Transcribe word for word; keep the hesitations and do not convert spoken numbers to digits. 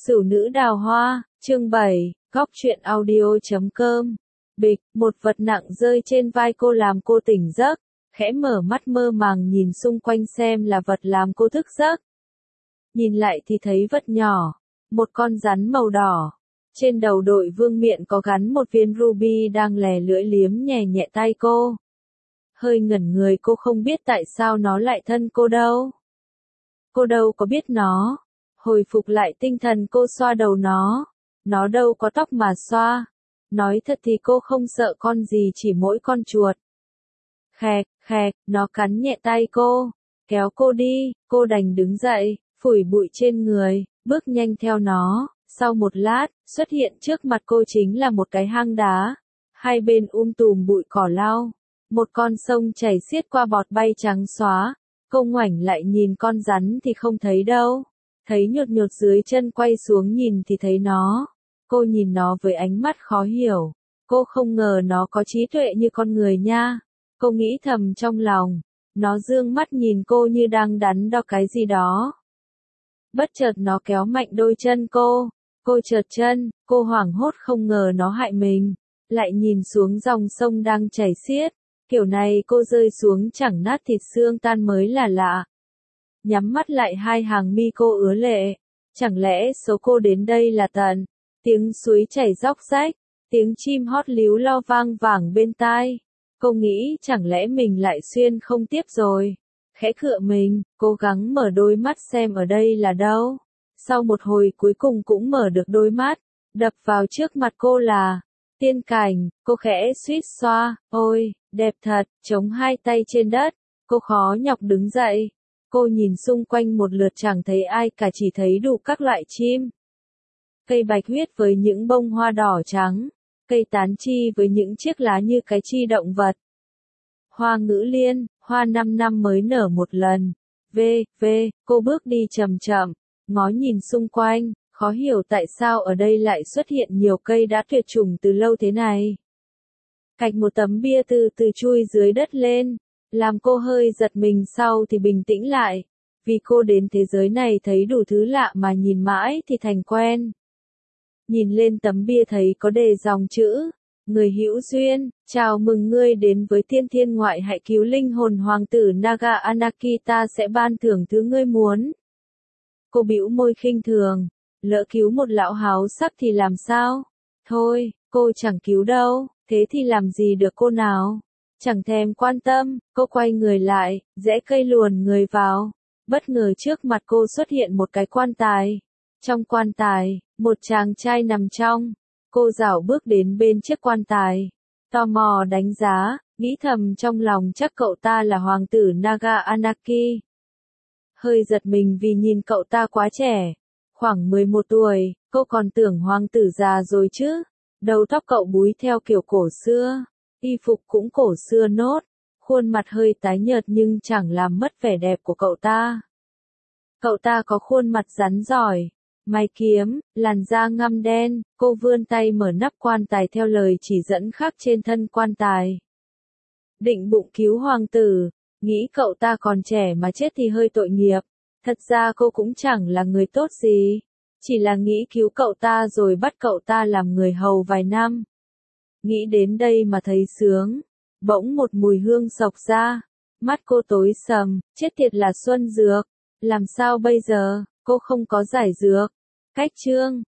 Sửu nữ đào hoa, chương bảy, góc truyện audio chấm com. Bịch, một vật nặng rơi trên vai cô làm cô tỉnh giấc, khẽ mở mắt mơ màng nhìn xung quanh xem là vật làm cô thức giấc. Nhìn lại thì thấy vật nhỏ, một con rắn màu đỏ. Trên đầu đội vương miện có gắn một viên ruby đang lè lưỡi liếm nhẹ nhẹ tay cô. Hơi ngẩn người, cô không biết tại sao nó lại thân cô đâu. Cô đâu có biết nó. Hồi phục lại tinh thần, cô xoa đầu nó. Nó đâu có tóc mà xoa. Nói thật thì cô không sợ con gì, chỉ mỗi con chuột. Khẹt, khẹt, nó cắn nhẹ tay cô, kéo cô đi, cô đành đứng dậy, phủi bụi trên người, bước nhanh theo nó. Sau một lát, xuất hiện trước mặt cô chính là một cái hang đá. Hai bên um tùm bụi cỏ lau. Một con sông chảy xiết qua, bọt bay trắng xóa. Cô ngoảnh lại nhìn con rắn thì không thấy đâu. Thấy nhột nhột dưới chân, quay xuống nhìn thì thấy nó. Cô nhìn nó với ánh mắt khó hiểu. Cô không ngờ nó có trí tuệ như con người nha. Cô nghĩ thầm trong lòng. Nó dương mắt nhìn cô như đang đắn đo cái gì đó. Bất chợt nó kéo mạnh đôi chân cô. Cô trượt chân, cô hoảng hốt không ngờ nó hại mình. Lại nhìn xuống dòng sông đang chảy xiết. Kiểu này cô rơi xuống chẳng nát thịt xương tan mới là lạ. Nhắm mắt lại, hai hàng mi cô ứa lệ. Chẳng lẽ số cô đến đây là tận? Tiếng suối chảy róc rách, tiếng chim hót líu lo vang vẳng bên tai. Cô nghĩ chẳng lẽ mình lại xuyên không tiếp rồi. Khẽ khựa mình, cố gắng mở đôi mắt xem ở đây là đâu. Sau một hồi cuối cùng cũng mở được đôi mắt. Đập vào trước mặt cô là tiên cảnh. Cô khẽ suýt xoa, ôi, đẹp thật, chống hai tay trên đất. Cô khó nhọc đứng dậy. Cô nhìn xung quanh một lượt chẳng thấy ai cả, chỉ thấy đủ các loại chim. Cây bạch huyết với những bông hoa đỏ trắng. Cây tán chi với những chiếc lá như cái chi động vật. Hoa ngữ liên, hoa năm năm mới nở một lần. V, V, cô bước đi chậm chậm, ngó nhìn xung quanh, khó hiểu tại sao ở đây lại xuất hiện nhiều cây đã tuyệt chủng từ lâu thế này. Cạch một tấm bia từ từ chui dưới đất lên, làm cô hơi giật mình, sau thì bình tĩnh lại. Vì cô đến thế giới này thấy đủ thứ lạ mà nhìn mãi thì thành quen. Nhìn lên tấm bia thấy có đề dòng chữ, người hữu duyên, chào mừng ngươi đến với tiên thiên ngoại hại, cứu linh hồn hoàng tử Naga Anakita sẽ ban thưởng thứ ngươi muốn. Cô bĩu môi khinh thường, lỡ cứu một lão háo sắc thì làm sao? Thôi, cô chẳng cứu đâu, thế thì làm gì được cô nào? Chẳng thèm quan tâm, cô quay người lại, rẽ cây luồn người vào. Bất ngờ trước mặt cô xuất hiện một cái quan tài. Trong quan tài, một chàng trai nằm trong. Cô dảo bước đến bên chiếc quan tài. Tò mò đánh giá, nghĩ thầm trong lòng chắc cậu ta là hoàng tử Naga Anaki. Hơi giật mình vì nhìn cậu ta quá trẻ. Khoảng mười một tuổi, cô còn tưởng hoàng tử già rồi chứ. Đầu tóc cậu búi theo kiểu cổ xưa. Y phục cũng cổ xưa nốt. Khuôn mặt hơi tái nhợt nhưng chẳng làm mất vẻ đẹp của cậu ta. Cậu ta có khuôn mặt rắn giỏi. Mày kiếm, làn da ngăm đen, cô vươn tay mở nắp quan tài theo lời chỉ dẫn khắc trên thân quan tài. Định bụng cứu hoàng tử, nghĩ cậu ta còn trẻ mà chết thì hơi tội nghiệp. Thật ra cô cũng chẳng là người tốt gì, chỉ là nghĩ cứu cậu ta rồi bắt cậu ta làm người hầu vài năm. Nghĩ đến đây mà thấy sướng, bỗng một mùi hương xộc ra, mắt cô tối sầm, chết tiệt là Xuân Dược, làm sao bây giờ, cô không có giải dược. Cách chương